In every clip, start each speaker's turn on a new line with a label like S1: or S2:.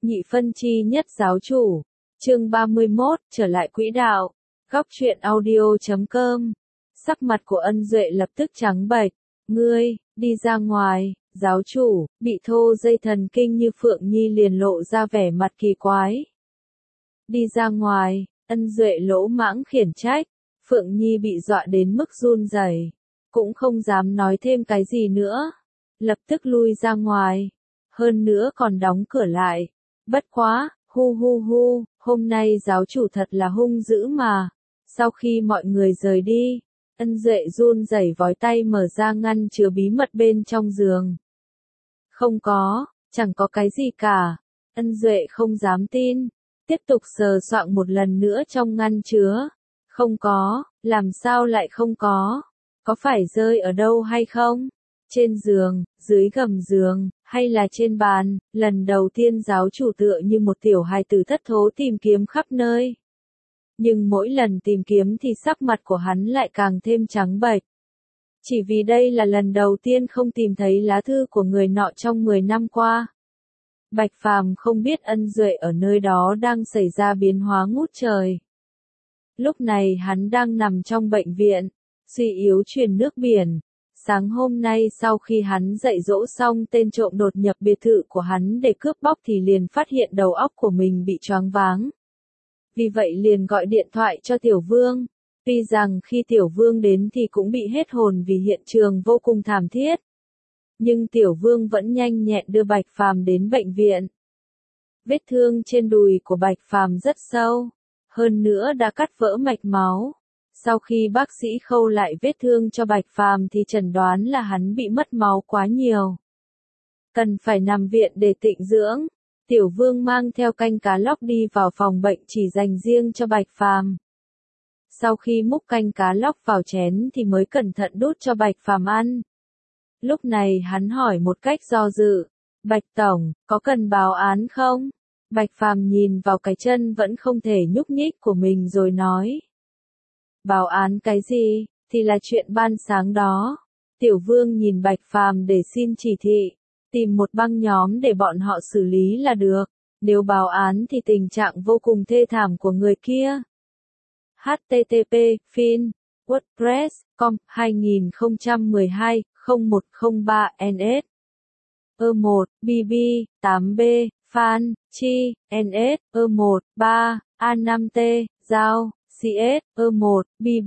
S1: Nhị phân chi nhất giáo chủ. Chương 31, trở lại quỹ đạo. Góc truyện audio.com. Sắc mặt của Ân Duệ lập tức trắng bệch. Ngươi, đi ra ngoài, giáo chủ, bị thô dây thần kinh như Phượng Nhi liền lộ ra vẻ mặt kỳ quái. Đi ra ngoài, Ân Duệ lỗ mãng khiển trách. Phượng Nhi bị dọa đến mức run rẩy, cũng không dám nói thêm cái gì nữa. Lập tức lui ra ngoài. Hơn nữa còn đóng cửa lại. Bất quá, hu, hôm nay giáo chủ thật là hung dữ mà. Sau khi mọi người rời đi, Ân Duệ run rẩy vói tay mở ra ngăn chứa bí mật bên trong giường. Không có, chẳng có cái gì cả. Ân Duệ không dám tin. Tiếp tục sờ soạng một lần nữa trong ngăn chứa. Không có, làm sao lại không có? Có phải rơi ở đâu hay không? Trên giường, dưới gầm giường, hay là trên bàn? Lần đầu tiên giáo chủ tựa như một tiểu hài tử thất thố tìm kiếm khắp nơi. Nhưng mỗi lần tìm kiếm thì sắc mặt của hắn lại càng thêm trắng bệch. Chỉ vì đây là lần đầu tiên không tìm thấy lá thư của người nọ trong 10 năm qua. Bạch Phàm không biết Ân Duệ ở nơi đó đang xảy ra biến hóa ngút trời. Lúc này hắn đang nằm trong bệnh viện, suy yếu truyền nước biển. Sáng hôm nay sau khi hắn dạy dỗ xong tên trộm đột nhập biệt thự của hắn để cướp bóc thì liền phát hiện đầu óc của mình bị choáng váng. Vì vậy liền gọi điện thoại cho Tiểu Vương. Tuy rằng khi Tiểu Vương đến thì cũng bị hết hồn vì hiện trường vô cùng thảm thiết. Nhưng Tiểu Vương vẫn nhanh nhẹn đưa Bạch Phàm đến bệnh viện. Vết thương trên đùi của Bạch Phàm rất sâu. Hơn nữa đã cắt vỡ mạch máu. Sau khi bác sĩ khâu lại vết thương cho Bạch Phàm thì chẩn đoán là hắn bị mất máu quá nhiều. Cần phải nằm viện để tịnh dưỡng. Tiểu Vương mang theo canh cá lóc đi vào phòng bệnh chỉ dành riêng cho Bạch Phàm. Sau khi múc canh cá lóc vào chén thì mới cẩn thận đút cho Bạch Phàm ăn. Lúc này hắn hỏi một cách do dự. Bạch Tổng, có cần báo án không? Bạch Phàm nhìn vào cái chân vẫn không thể nhúc nhích của mình rồi nói. Báo án cái gì, thì là chuyện ban sáng đó. Tiểu Vương nhìn Bạch Phàm để xin chỉ thị, tìm một băng nhóm để bọn họ xử lý là được. Nếu báo án thì tình trạng vô cùng thê thảm của người kia. http fin wordpress.com 2012-0103 NS 1 BB 8B Phan Chi NS 1 3 A5T Giao CS 1 BB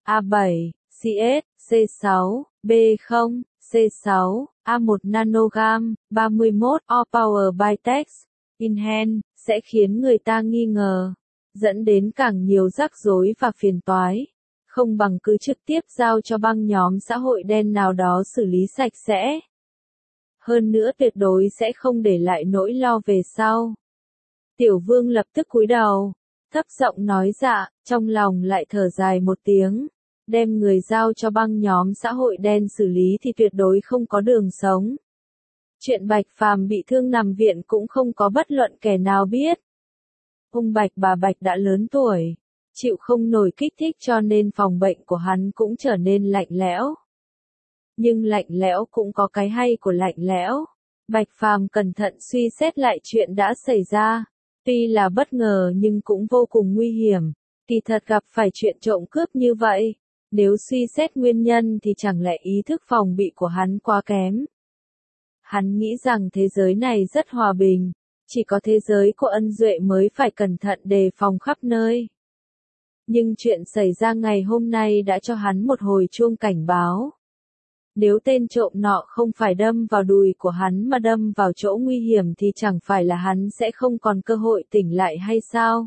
S1: A7 CS C6 B0 C6 A1 nanogam 31 All Power by Text in hand sẽ khiến người ta nghi ngờ, dẫn đến càng nhiều rắc rối và phiền toái. Không bằng cứ trực tiếp giao cho băng nhóm xã hội đen nào đó xử lý sạch sẽ. Hơn nữa tuyệt đối sẽ không để lại nỗi lo về sau. Tiểu Vương lập tức cúi đầu, thấp giọng nói dạ, trong lòng lại thở dài một tiếng. Đem người giao cho băng nhóm xã hội đen xử lý thì tuyệt đối không có đường sống. Chuyện Bạch Phàm bị thương nằm viện cũng không có bất luận kẻ nào biết. Ông Bạch bà Bạch đã lớn tuổi, chịu không nổi kích thích cho nên phòng bệnh của hắn cũng trở nên lạnh lẽo. Nhưng lạnh lẽo cũng có cái hay của lạnh lẽo. Bạch Phàm cẩn thận suy xét lại chuyện đã xảy ra. Tuy là bất ngờ nhưng cũng vô cùng nguy hiểm. Kỳ thật gặp phải chuyện trộm cướp như vậy. Nếu suy xét nguyên nhân thì chẳng lẽ ý thức phòng bị của hắn quá kém. Hắn nghĩ rằng thế giới này rất hòa bình. Chỉ có thế giới của Ân Duệ mới phải cẩn thận đề phòng khắp nơi. Nhưng chuyện xảy ra ngày hôm nay đã cho hắn một hồi chuông cảnh báo. Nếu tên trộm nọ không phải đâm vào đùi của hắn mà đâm vào chỗ nguy hiểm thì chẳng phải là hắn sẽ không còn cơ hội tỉnh lại hay sao?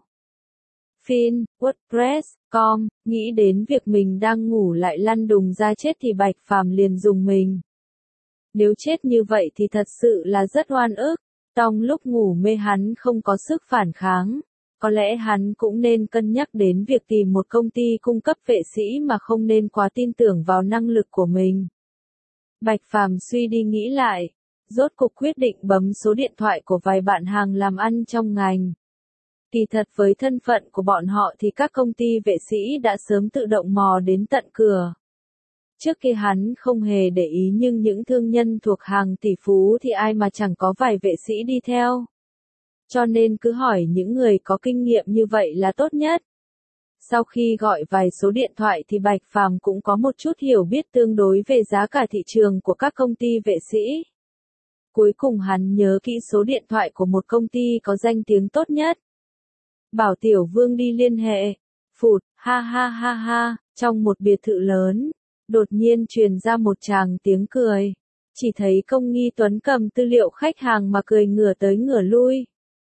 S1: Fin, WordPress.com, nghĩ đến việc mình đang ngủ lại lăn đùng ra chết thì Bạch Phàm liền dùng mình. Nếu chết như vậy thì thật sự là rất oan ức. Trong lúc ngủ mê hắn không có sức phản kháng. Có lẽ hắn cũng nên cân nhắc đến việc tìm một công ty cung cấp vệ sĩ mà không nên quá tin tưởng vào năng lực của mình. Bạch Phàm suy đi nghĩ lại, rốt cục quyết định bấm số điện thoại của vài bạn hàng làm ăn trong ngành. Kỳ thật với thân phận của bọn họ thì các công ty vệ sĩ đã sớm tự động mò đến tận cửa. Trước kia hắn không hề để ý nhưng những thương nhân thuộc hàng tỷ phú thì ai mà chẳng có vài vệ sĩ đi theo. cho nên cứ hỏi những người có kinh nghiệm như vậy là tốt nhất. Sau khi gọi vài số điện thoại thì Bạch Phàm cũng có một chút hiểu biết tương đối về giá cả thị trường của các công ty vệ sĩ. Cuối cùng hắn nhớ kỹ số điện thoại của một công ty có danh tiếng tốt nhất. Bảo Tiểu Vương đi liên hệ. Phụt, ha ha ha ha, trong một biệt thự lớn, đột nhiên truyền ra một tràng tiếng cười. Chỉ thấy Công Nghi Tuấn cầm tư liệu khách hàng mà cười ngửa tới ngửa lui.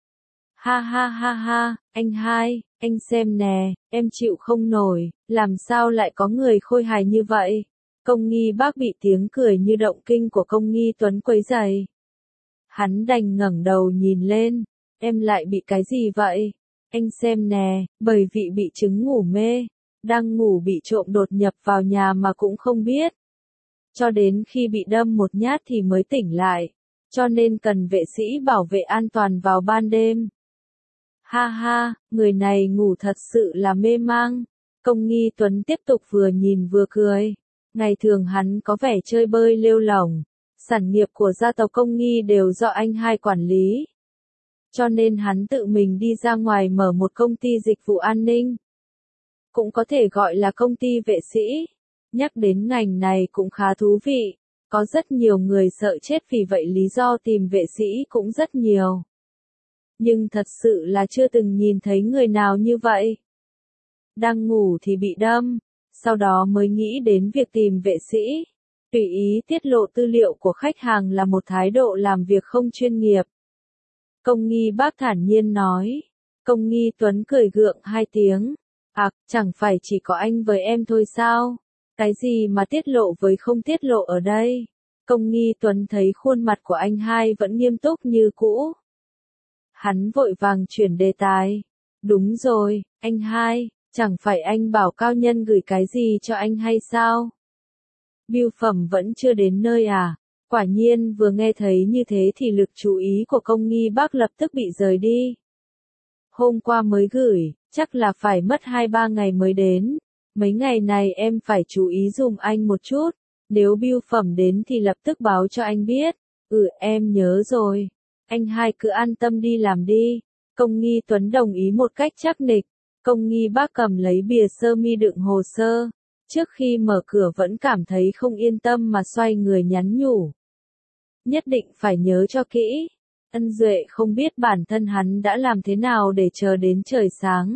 S1: Ha ha ha ha, anh hai, anh xem nè, em chịu không nổi, làm sao lại có người khôi hài như vậy? Công Nghi Bác bị tiếng cười như động kinh của Công Nghi Tuấn quấy rầy. Hắn đành ngẩng đầu nhìn lên, em lại bị cái gì vậy? Anh xem nè, bởi vì bị chứng ngủ mê, đang ngủ bị trộm đột nhập vào nhà mà cũng không biết. Cho đến khi bị đâm một nhát thì mới tỉnh lại, cho nên cần vệ sĩ bảo vệ an toàn vào ban đêm. Ha ha, người này ngủ thật sự là mê mang. Công Nghi Tuấn tiếp tục vừa nhìn vừa cười. Ngày thường hắn có vẻ chơi bơi lêu lỏng, sản nghiệp của gia tộc Công Nghi đều do anh hai quản lý. Cho nên hắn tự mình đi ra ngoài mở một công ty dịch vụ an ninh. Cũng có thể gọi là công ty vệ sĩ. Nhắc đến ngành này cũng khá thú vị. Có rất nhiều người sợ chết vì vậy lý do tìm vệ sĩ cũng rất nhiều. Nhưng thật sự là chưa từng nhìn thấy người nào như vậy. Đang ngủ thì bị đâm, sau đó mới nghĩ đến việc tìm vệ sĩ. Tùy ý tiết lộ tư liệu của khách hàng là một thái độ làm việc không chuyên nghiệp. Công Nghi Bác thản nhiên nói. Công Nghi Tuấn cười gượng hai tiếng. Chẳng phải chỉ có anh với em thôi sao? Cái gì mà tiết lộ với không tiết lộ ở đây? Công Nghi Tuấn thấy khuôn mặt của anh hai vẫn nghiêm túc như cũ. Hắn vội vàng chuyển đề tài. Đúng rồi, anh hai, chẳng phải anh bảo cao nhân gửi cái gì cho anh hay sao? Bưu phẩm vẫn chưa đến nơi à? Quả nhiên vừa nghe thấy như thế thì lực chú ý của Công Nghi Bác lập tức bị rời đi. Hôm qua mới gửi, chắc là phải mất 2-3 ngày mới đến. Mấy ngày này em phải chú ý dùm anh một chút. Nếu bưu phẩm đến thì lập tức báo cho anh biết. Em nhớ rồi. Anh hai cứ an tâm đi làm đi. Công Nghi Tuấn đồng ý một cách chắc nịch. Công Nghi Bác cầm lấy bìa sơ mi đựng hồ sơ. Trước khi mở cửa vẫn cảm thấy không yên tâm mà xoay người nhắn nhủ. Nhất định phải nhớ cho kỹ. Ân Duệ không biết bản thân hắn đã làm thế nào để chờ đến trời sáng.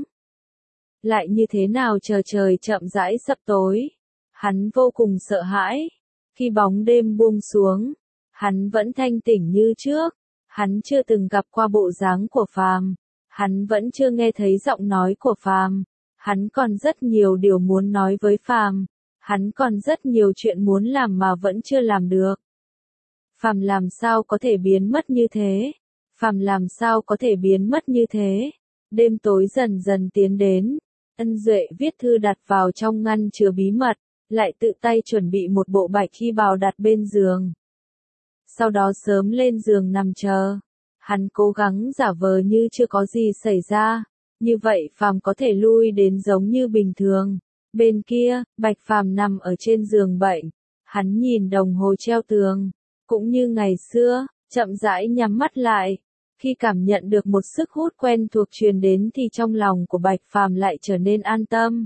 S1: Lại như thế nào chờ trời chậm rãi sập tối. Hắn vô cùng sợ hãi. Khi bóng đêm buông xuống, hắn vẫn thanh tỉnh như trước. Hắn chưa từng gặp qua bộ dáng của Phàm. Hắn vẫn chưa nghe thấy giọng nói của Phàm. Hắn còn rất nhiều điều muốn nói với Phàm. Hắn còn rất nhiều chuyện muốn làm mà vẫn chưa làm được. Phàm làm sao có thể biến mất như thế? Phàm làm sao có thể biến mất như thế? Đêm tối dần dần tiến đến. Ân Duệ viết thư đặt vào trong ngăn chứa bí mật, lại tự tay chuẩn bị một bộ bạch y bào đặt bên giường. Sau đó sớm lên giường nằm chờ. Hắn cố gắng giả vờ như chưa có gì xảy ra. Như vậy Phàm có thể lui đến giống như bình thường. Bên kia, Bạch Phàm nằm ở trên giường bệnh. Hắn nhìn đồng hồ treo tường. Cũng như ngày xưa, chậm rãi nhắm mắt lại. Khi cảm nhận được một sức hút quen thuộc truyền đến thì trong lòng của Bạch Phàm lại trở nên an tâm.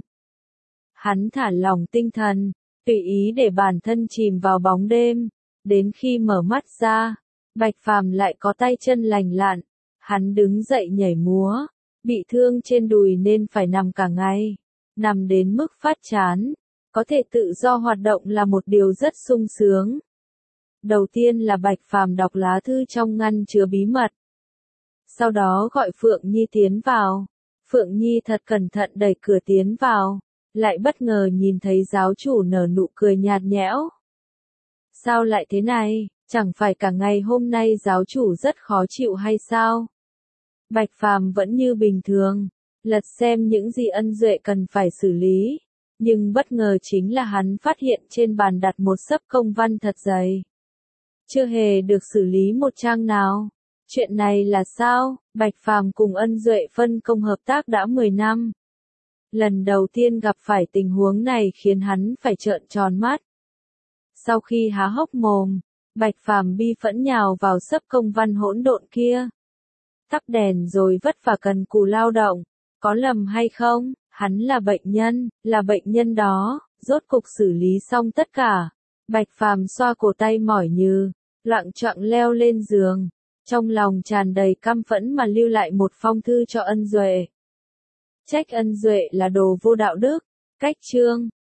S1: Hắn thả lỏng tinh thần, tùy ý để bản thân chìm vào bóng đêm. Đến khi mở mắt ra, Bạch Phàm lại có tay chân lành lặn. Hắn đứng dậy nhảy múa, bị thương trên đùi nên phải nằm cả ngày. Nằm đến mức phát chán, có thể tự do hoạt động là một điều rất sung sướng. Đầu tiên là Bạch Phàm đọc lá thư trong ngăn chứa bí mật. Sau đó gọi Phượng Nhi tiến vào. Phượng Nhi thật cẩn thận đẩy cửa tiến vào, lại bất ngờ nhìn thấy giáo chủ nở nụ cười nhạt nhẽo. Sao lại thế này, chẳng phải cả ngày hôm nay giáo chủ rất khó chịu hay sao? Bạch Phàm vẫn như bình thường, lật xem những gì Ân Duệ cần phải xử lý. Nhưng bất ngờ chính là hắn phát hiện trên bàn đặt một xấp công văn thật dày. Chưa hề được xử lý một trang nào. Chuyện này là sao? Bạch Phàm cùng Ân Duệ phân công hợp tác đã 10 năm. Lần đầu tiên gặp phải tình huống này khiến hắn phải trợn tròn mắt. Sau khi há hốc mồm, Bạch Phàm bi phẫn nhào vào xấp công văn hỗn độn kia. tắt đèn rồi vất vả cần cù lao động. Có lầm hay không, hắn là bệnh nhân đó, rốt cục xử lý xong tất cả. Bạch Phàm xoa cổ tay mỏi nhừ, loạng choạng leo lên giường, trong lòng tràn đầy căm phẫn mà lưu lại một phong thư cho Ân Duệ. Trách Ân Duệ là đồ vô đạo đức, cách chương.